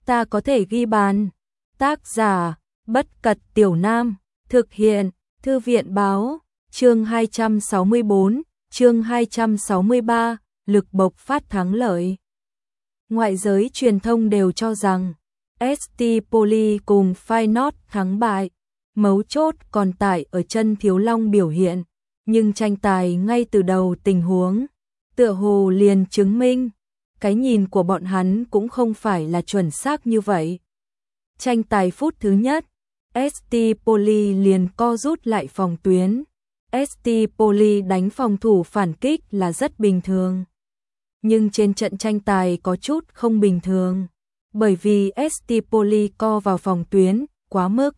ta có thể ghi bàn. Tác giả, Bất Cật Tiểu Nam, thực hiện, Thư viện báo, chương 264, chương 263, lực bộc phát thắng lợi. Ngoại giới truyền thông đều cho rằng, ST Poly cùng Feyenoord thắng bại, mấu chốt còn tại ở chân Thiếu Long biểu hiện, nhưng tranh tài ngay từ đầu tình huống, tựa hồ liền chứng minh, cái nhìn của bọn hắn cũng không phải là chuẩn xác như vậy. Tranh tài phút thứ nhất, ST Poly liền co rút lại phòng tuyến. ST Poly đánh phòng thủ phản kích là rất bình thường. Nhưng trên trận tranh tài có chút không bình thường, bởi vì ST Poly co vào phòng tuyến quá mức.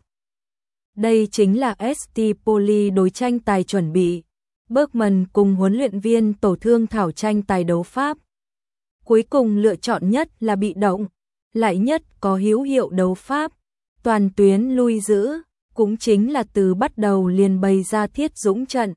Đây chính là ST Poly đối tranh tài chuẩn bị. Bergman cùng huấn luyện viên tổ thương thảo tranh tài đấu pháp. Cuối cùng lựa chọn nhất là bị động, lại nhất có hữu hiệu đấu pháp. Toàn tuyến lui giữ, cũng chính là từ bắt đầu liền bày ra thiết dũng trận.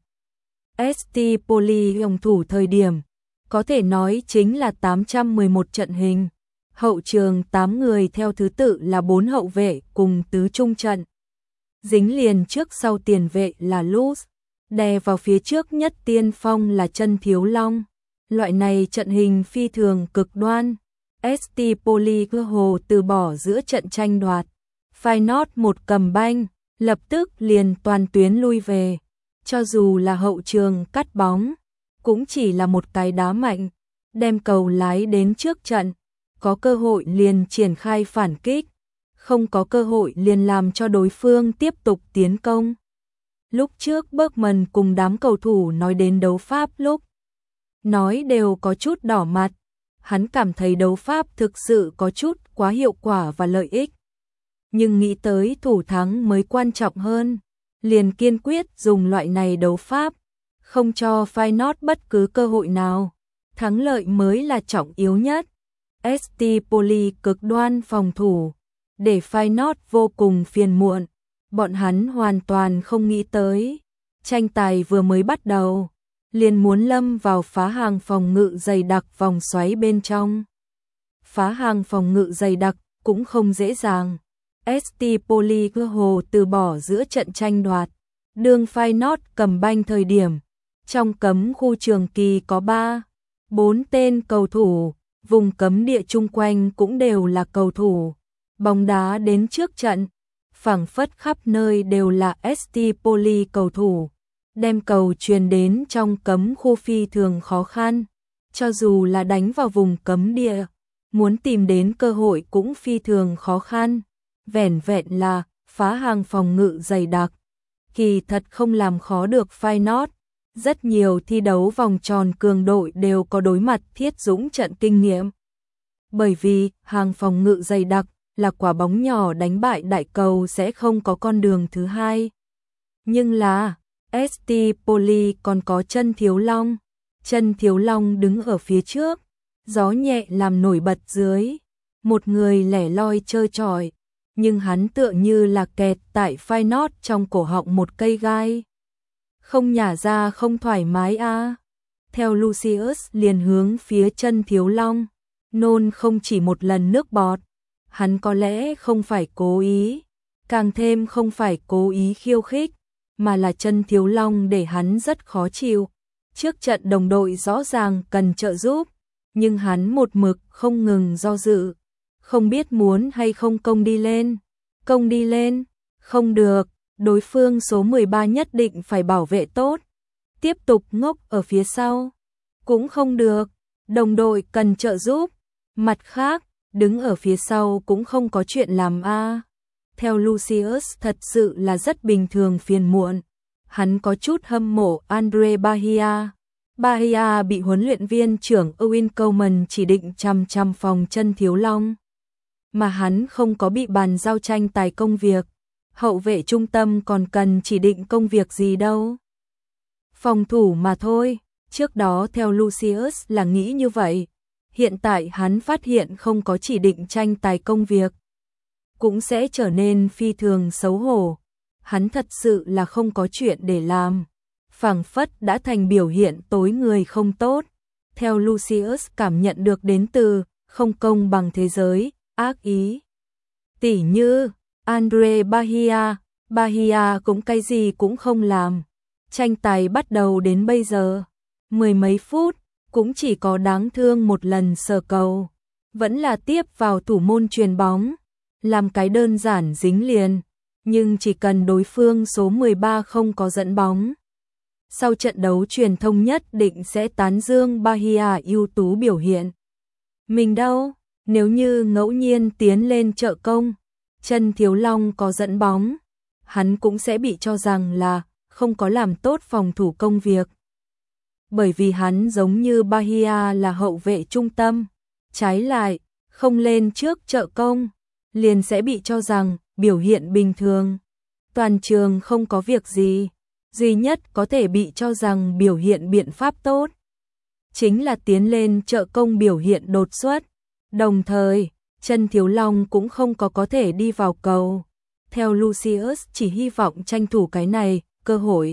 ST Poly phòng thủ thời điểm, có thể nói chính là 811 trận hình. Hậu trường 8 người theo thứ tự là 4 hậu vệ cùng tứ trung trận. Dính liền trước sau tiền vệ là Luz, đè vào phía trước nhất tiên phong là chân Thiếu Long. Loại này trận hình phi thường cực đoan. ST Poly cơ hồ từ bỏ giữa trận tranh đoạt. Feyenoord một cầm banh, lập tức liền toàn tuyến lui về. Cho dù là hậu trường cắt bóng, cũng chỉ là một cái đá mạnh, đem cầu lái đến trước trận. Có cơ hội liền triển khai phản kích, không có cơ hội liền làm cho đối phương tiếp tục tiến công. Lúc trước Bergman cùng đám cầu thủ nói đến đấu pháp lúc, nói đều có chút đỏ mặt. Hắn cảm thấy đấu pháp thực sự có chút quá hiệu quả và lợi ích. Nhưng nghĩ tới thủ thắng mới quan trọng hơn, liền kiên quyết dùng loại này đấu pháp, không cho Feyenoord bất cứ cơ hội nào. Thắng lợi mới là trọng yếu nhất. ST Poly cực đoan phòng thủ, để Feyenoord vô cùng phiền muộn. Bọn hắn hoàn toàn không nghĩ tới. Tranh tài vừa mới bắt đầu, liền muốn lâm vào phá hàng phòng ngự dày đặc vòng xoáy bên trong. Phá hàng phòng ngự dày đặc cũng không dễ dàng. ST Poly cơ hồ từ bỏ giữa trận tranh đoạt. Đương Feyenoord cầm banh thời điểm, trong cấm khu trường kỳ có 3-4 tên cầu thủ, vùng cấm địa chung quanh cũng đều là cầu thủ. Bóng đá đến trước trận, phảng phất khắp nơi đều là ST Poly cầu thủ. Đem cầu truyền đến trong cấm khu phi thường khó khăn. Cho dù là đánh vào vùng cấm địa, muốn tìm đến cơ hội cũng phi thường khó khăn. Vẻn vẹn là phá hàng phòng ngự dày đặc, kỳ thật không làm khó được Feyenoord. Rất nhiều thi đấu vòng tròn cường đội đều có đối mặt thiết dũng trận kinh nghiệm. Bởi vì hàng phòng ngự dày đặc là quả bóng nhỏ đánh bại đại cầu sẽ không có con đường thứ hai. Nhưng là ST Poly còn có chân Thiếu Long. Chân Thiếu Long đứng ở phía trước, gió nhẹ làm nổi bật dưới. Một người lẻ loi trơ trọi, nhưng hắn tựa như là kẹt tại Feyenoord trong cổ họng một cây gai. Không nhả ra không thoải mái a. Theo Lucius liền hướng phía chân Thiếu Long, nôn không chỉ một lần nước bọt. Hắn có lẽ không phải cố ý, càng thêm không phải cố ý khiêu khích, mà là chân Thiếu Long để hắn rất khó chịu. Trước trận đồng đội rõ ràng cần trợ giúp, nhưng hắn một mực không ngừng do dự, không biết muốn hay không công đi lên. Công đi lên, không được, đối phương số 13 nhất định phải bảo vệ tốt. Tiếp tục ngốc ở phía sau, cũng không được, đồng đội cần trợ giúp. Mặt khác, đứng ở phía sau cũng không có chuyện làm a. Theo Lucius thật sự là rất bình thường phiền muộn. Hắn có chút hâm mộ Andre Bahia. Bahia bị huấn luyện viên trưởng Owen Coleman chỉ định chăm phòng chân Thiếu Long. Mà hắn không có bị bàn giao tranh tài công việc. Hậu vệ trung tâm còn cần chỉ định công việc gì đâu. Phòng thủ mà thôi. Trước đó theo Lucius là nghĩ như vậy. Hiện tại hắn phát hiện không có chỉ định tranh tài công việc, cũng sẽ trở nên phi thường xấu hổ. Hắn thật sự là không có chuyện để làm. Phảng phất đã thành biểu hiện tối người không tốt. Theo Lucius cảm nhận được đến từ không công bằng thế giới, ác ý. Tỉ như Andre Bahia, Bahia cũng cái gì cũng không làm. Tranh tài bắt đầu đến bây giờ, mười mấy phút, cũng chỉ có đáng thương một lần sờ cầu. Vẫn là tiếp vào thủ môn chuyền bóng, làm cái đơn giản dính liền, nhưng chỉ cần đối phương số 13 không có dẫn bóng. Sau trận đấu truyền thông nhất định sẽ tán dương Bahia ưu tú biểu hiện. Mình đâu, nếu như ngẫu nhiên tiến lên trợ công, Trần Thiếu Long có dẫn bóng, hắn cũng sẽ bị cho rằng là không có làm tốt phòng thủ công việc. Bởi vì hắn giống như Bahia là hậu vệ trung tâm, trái lại, không lên trước trợ công, liền sẽ bị cho rằng biểu hiện bình thường. Toàn trường không có việc gì, duy nhất có thể bị cho rằng biểu hiện biện pháp tốt, chính là tiến lên trợ công biểu hiện đột xuất. Đồng thời, Trần Thiếu Long cũng không có thể đi vào cầu. Theo Lucius chỉ hy vọng tranh thủ cái này, cơ hội.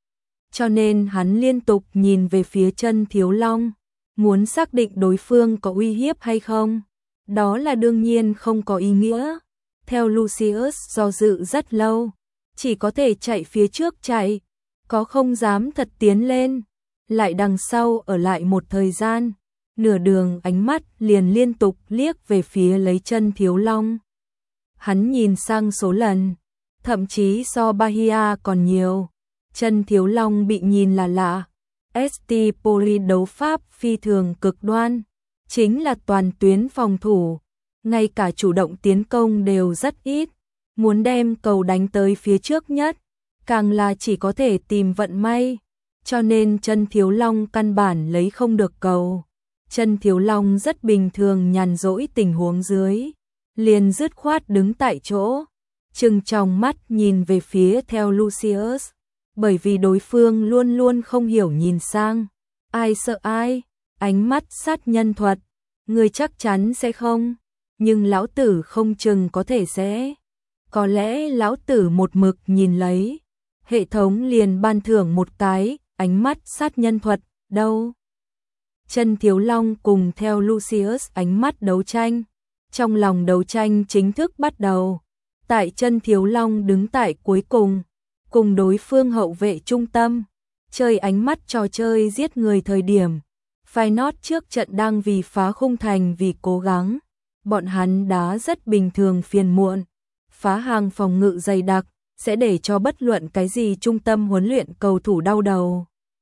Cho nên hắn liên tục nhìn về phía Trần Thiếu Long, muốn xác định đối phương có uy hiếp hay không. Đó là đương nhiên không có ý nghĩa. Theo Lucius do dự rất lâu, chỉ có thể chạy phía trước chạy, có không dám thật tiến lên. Lại đằng sau ở lại một thời gian, nửa đường ánh mắt liền liên tục liếc về phía lấy Trần Thiếu Long. Hắn nhìn sang số lần, thậm chí so Bahia còn nhiều. Trần Thiếu Long bị nhìn là lạ. ST Poli đấu pháp phi thường cực đoan, chính là toàn tuyến phòng thủ, ngay cả chủ động tiến công đều rất ít, muốn đem cầu đánh tới phía trước nhất, càng là chỉ có thể tìm vận may, cho nên Trần Thiếu Long căn bản lấy không được cầu. Trần Thiếu Long rất bình thường nhàn rỗi tình huống dưới, liền dứt khoát đứng tại chỗ, trừng tròng mắt nhìn về phía theo Lucius, bởi vì đối phương luôn luôn không hiểu nhìn sang, ai sợ ai, ánh mắt sát nhân thuật, người chắc chắn sẽ không, nhưng lão tử không chừng có thể sẽ. Có lẽ lão tử một mực nhìn lấy, hệ thống liền ban thưởng một cái, ánh mắt sát nhân thuật, đâu. Trần Thiếu Long cùng theo Lucius ánh mắt đấu tranh, trong lòng đấu tranh chính thức bắt đầu. Tại Trần Thiếu Long đứng tại cuối cùng đối phương hậu vệ trung tâm, chơi ánh mắt trò chơi giết người thời điểm. Feyenoord trước trận đang vì phá khung thành vì cố gắng, bọn hắn đá rất bình thường phiền muộn, phá hàng phòng ngự dày đặc, sẽ để cho bất luận cái gì trung tâm huấn luyện cầu thủ đau đầu.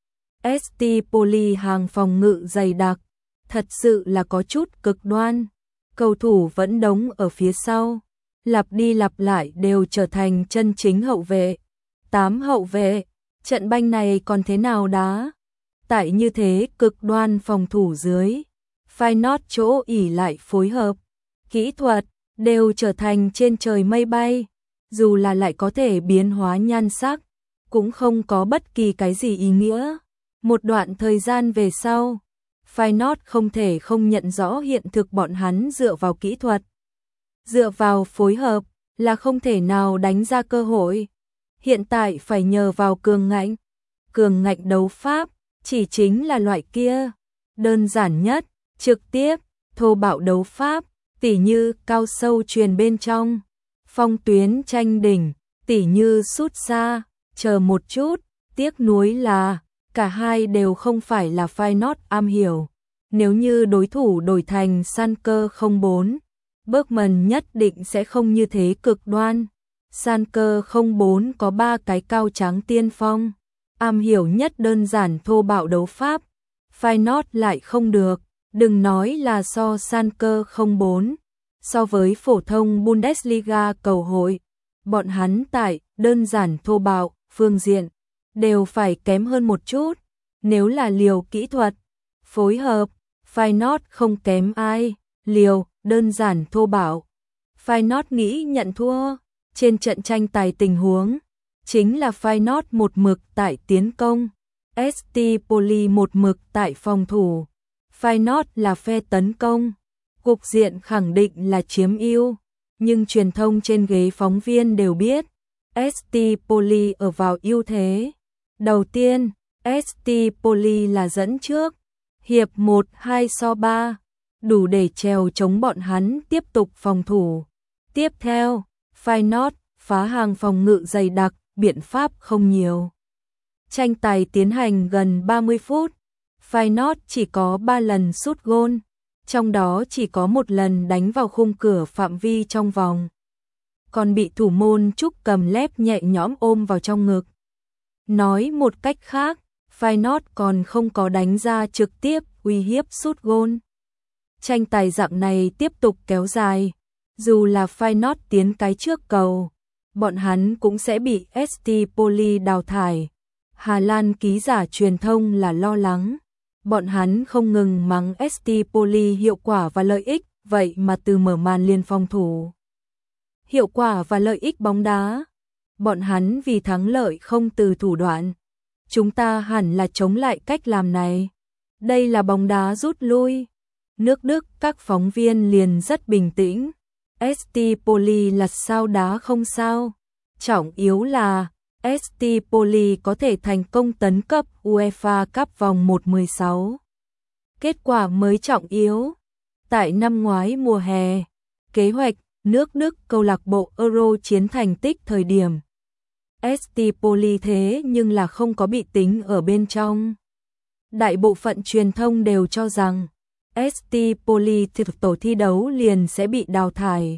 ST Poli hàng phòng ngự dày đặc, thật sự là có chút cực đoan, cầu thủ vẫn đóng ở phía sau, lặp đi lặp lại đều trở thành chân chính hậu vệ. 8 hậu vệ, trận banh này còn thế nào đá? Tại như thế cực đoan phòng thủ dưới, Feyenoord chỗ ỉ lại phối hợp, kỹ thuật, đều trở thành trên trời mây bay, dù là lại có thể biến hóa nhan sắc, cũng không có bất kỳ cái gì ý nghĩa. Một đoạn thời gian về sau, Feyenoord không thể không nhận rõ hiện thực bọn hắn dựa vào kỹ thuật, dựa vào phối hợp, là không thể nào đánh ra cơ hội. Hiện tại phải nhờ vào cường ngạnh đấu pháp, chỉ chính là loại kia, đơn giản nhất, trực tiếp, thô bạo đấu pháp, tỉ như cao sâu truyền bên trong, phong tuyến tranh đỉnh, tỉ như sút xa, chờ một chút, tiếc nuối là, cả hai đều không phải là Feyenoord am hiểu. Nếu như đối thủ đổi thành Schalke 04, Bergman nhất định sẽ không như thế cực đoan. Schalke 04 có 3 cái cao tráng tiên phong, am hiểu nhất đơn giản thô bạo đấu pháp, Feyenoord lại không được, đừng nói là so Schalke 04, so với phổ thông Bundesliga cầu hội, bọn hắn tại đơn giản thô bạo, phương diện, đều phải kém hơn một chút, nếu là liều kỹ thuật, phối hợp, Feyenoord không kém ai, liều, đơn giản thô bạo. Feyenoord nghĩ nhận thua. Trên trận tranh tài tình huống, chính là Feyenoord một mực tại tiến công, ST Poli một mực tại phòng thủ. Feyenoord là phe tấn công, cục diện khẳng định là chiếm ưu, nhưng truyền thông trên ghế phóng viên đều biết, ST Poli ở vào ưu thế. Đầu tiên, ST Poli là dẫn trước, hiệp 1-2 so 3, đủ để trèo chống bọn hắn tiếp tục phòng thủ. Tiếp theo, Feyenoord phá hàng phòng ngự dày đặc, biện pháp không nhiều. Tranh tài tiến hành gần 30 phút, Feyenoord chỉ có 3 lần sút gôn, trong đó chỉ có một lần đánh vào khung cửa phạm vi trong vòng. Còn bị thủ môn Trúc Cầm Lép nhẹ nhõm ôm vào trong ngực. Nói một cách khác, Feyenoord còn không có đánh ra trực tiếp uy hiếp sút gôn. Tranh tài dạng này tiếp tục kéo dài, dù là Feyenoord tiến cái trước cầu, bọn hắn cũng sẽ bị ST Poli đào thải. Hà Lan ký giả truyền thông là lo lắng, bọn hắn không ngừng mắng ST Poli hiệu quả và lợi ích, vậy mà từ mở màn liền phòng thủ. Hiệu quả và lợi ích bóng đá, bọn hắn vì thắng lợi không từ thủ đoạn. Chúng ta hẳn là chống lại cách làm này. Đây là bóng đá rút lui. Nước Đức các phóng viên liền rất bình tĩnh. ST Poli là sao đá không sao. Trọng yếu là ST Poli có thể thành công tấn cấp UEFA Cup vòng 1/16. Kết quả mới trọng yếu. Tại năm ngoái mùa hè, kế hoạch nước Đức câu lạc bộ Euro chiến thành tích thời điểm ST Poli thế nhưng là không có bị tính ở bên trong. Đại bộ phận truyền thông đều cho rằng ST Poli tổ thi đấu liền sẽ bị đào thải.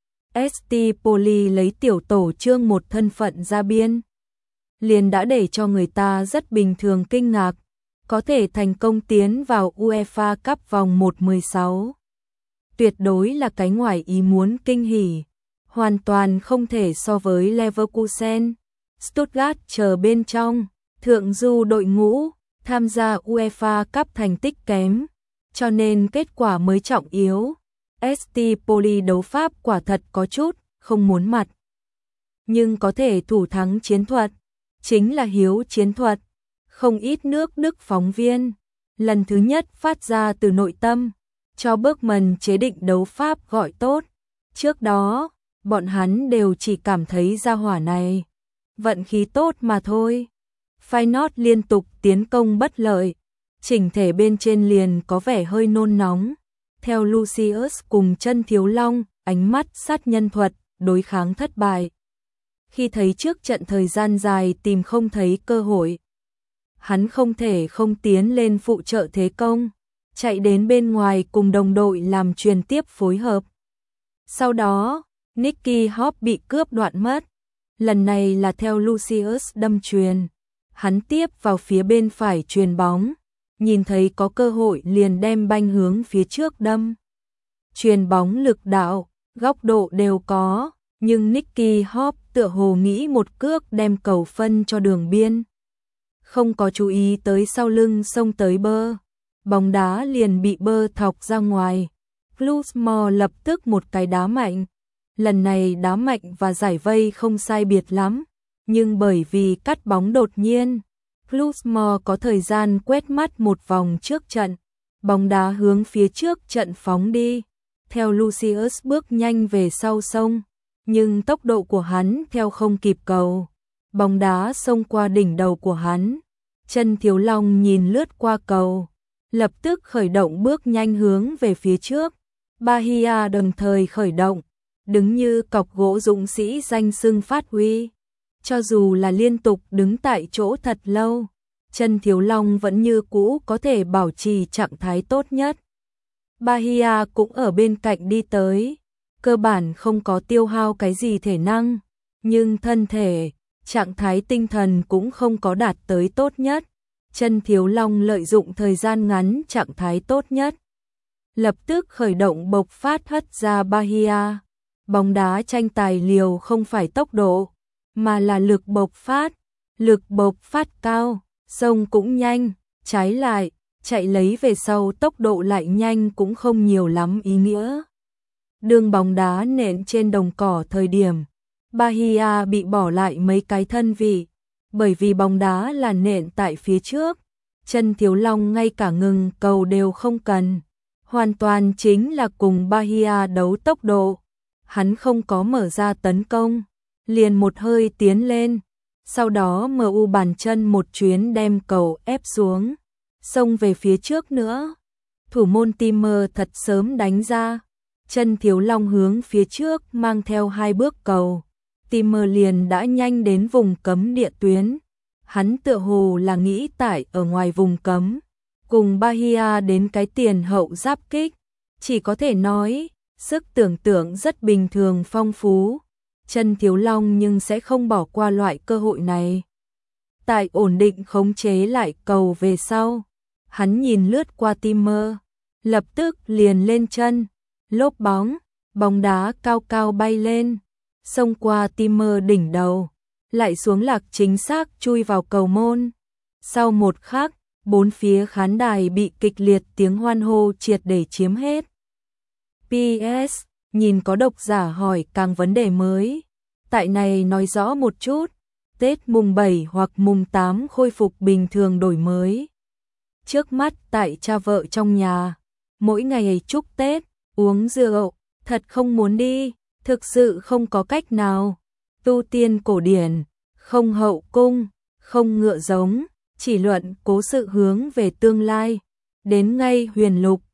ST Poli lấy tiểu tổ chương một thân phận ra biên, liền đã để cho người ta rất bình thường kinh ngạc, có thể thành công tiến vào UEFA Cup vòng 1/16. Tuyệt đối là cái ngoài ý muốn kinh hỉ, hoàn toàn không thể so với Leverkusen, Stuttgart chờ bên trong, thượng du đội ngũ, tham gia UEFA Cup thành tích kém, cho nên kết quả mới trọng yếu. ST Poli đấu pháp quả thật có chút không muốn mặt, nhưng có thể thủ thắng chiến thuật, chính là hiếu chiến thuật. Không ít nước Đức phóng viên lần thứ nhất phát ra từ nội tâm, cho Bergman chế định đấu pháp gọi tốt. Trước đó, bọn hắn đều chỉ cảm thấy gia hỏa này vận khí tốt mà thôi. Feyenoord liên tục tiến công bất lợi, chỉnh thể bên trên liền có vẻ hơi nôn nóng. Theo Lucius cùng Chân Thiếu Long, ánh mắt sát nhân thuật, đối kháng thất bại. Khi thấy trước trận thời gian dài tìm không thấy cơ hội, hắn không thể không tiến lên phụ trợ thế công, chạy đến bên ngoài cùng đồng đội làm truyền tiếp phối hợp. Sau đó, Nicky Hop bị cướp đoạn mất. Lần này là theo Lucius đâm truyền. Hắn tiếp vào phía bên phải truyền bóng, nhìn thấy có cơ hội liền đem banh hướng phía trước đâm. Truyền bóng lực đạo, góc độ đều có, nhưng Nicky Hop tựa hồ nghĩ một cước đem cầu phân cho đường biên. Không có chú ý tới sau lưng xông tới bơ, bóng đá liền bị bơ thọc ra ngoài. Plusmore lập tức một cái đá mạnh. Lần này đá mạnh và giải vây không sai biệt lắm, nhưng bởi vì cắt bóng đột nhiên, Plusmore có thời gian quét mắt một vòng trước trận, bóng đá hướng phía trước trận phóng đi. Theo Lucius bước nhanh về sau sông, nhưng tốc độ của hắn theo không kịp cầu. Bóng đá xông qua đỉnh đầu của hắn. Chân Thiếu Long nhìn lướt qua cầu, lập tức khởi động bước nhanh hướng về phía trước. Bahia đồng thời khởi động, đứng như cọc gỗ dũng sĩ danh xưng phát huy. Cho dù là liên tục đứng tại chỗ thật lâu, Chân Thiếu Long vẫn như cũ có thể bảo trì trạng thái tốt nhất. Bahia cũng ở bên cạnh đi tới, cơ bản không có tiêu hao cái gì thể năng, nhưng thân thể, trạng thái tinh thần cũng không có đạt tới tốt nhất. Chân Thiếu Long lợi dụng thời gian ngắn trạng thái tốt nhất, lập tức khởi động bộc phát hất ra Bahia. Bóng đá tranh tài liều không phải tốc độ, mà là lực bộc phát. Lực bộc phát cao, xông cũng nhanh, trái lại, chạy lấy về sau tốc độ lại nhanh cũng không nhiều lắm ý nghĩa. Đường bóng đá nện trên đồng cỏ thời điểm, Bahia bị bỏ lại mấy cái thân vị, bởi vì bóng đá là nện tại phía trước. Chân Thiếu Long ngay cả ngừng cầu đều không cần, hoàn toàn chính là cùng Bahia đấu tốc độ. Hắn không có mở ra tấn công, liền một hơi tiến lên, sau đó MU bàn chân một chuyến đem cầu ép xuống, xông về phía trước nữa. thủ môn Timmer thật sớm đánh ra, chân Thiếu Long hướng phía trước mang theo 2 bước cầu. Timmer liền đã nhanh đến vùng cấm địa tuyến. Hắn tựa hồ là nghĩ tại ở ngoài vùng cấm, cùng Bahia đến cái tiền hậu giáp kích, chỉ có thể nói, sức tưởng tượng rất bình thường phong phú. Chân Thiếu Long nhưng sẽ không bỏ qua loại cơ hội này. Tại ổn định khống chế lại cầu về sau, hắn nhìn lướt qua Timmer, lập tức liền lên chân, lốp bóng, bóng đá cao cao bay lên, xông qua Timmer đỉnh đầu, lại xuống lạc chính xác chui vào cầu môn. Sau một khắc, 4 phía khán đài bị kịch liệt tiếng hoan hô triệt để chiếm hết. PS, nhìn có độc giả hỏi càng vấn đề mới. Tại này nói rõ một chút, Tết mùng 7 hoặc mùng 8 khôi phục bình thường đổi mới. Trước mắt tại cha vợ trong nhà, mỗi ngày chúc Tết, uống rượu, thật không muốn đi, thực sự không có cách nào. Tu tiên cổ điển, không hậu cung, không ngựa giống, chỉ luận cố sự hướng về tương lai. Đến ngay huyền lục,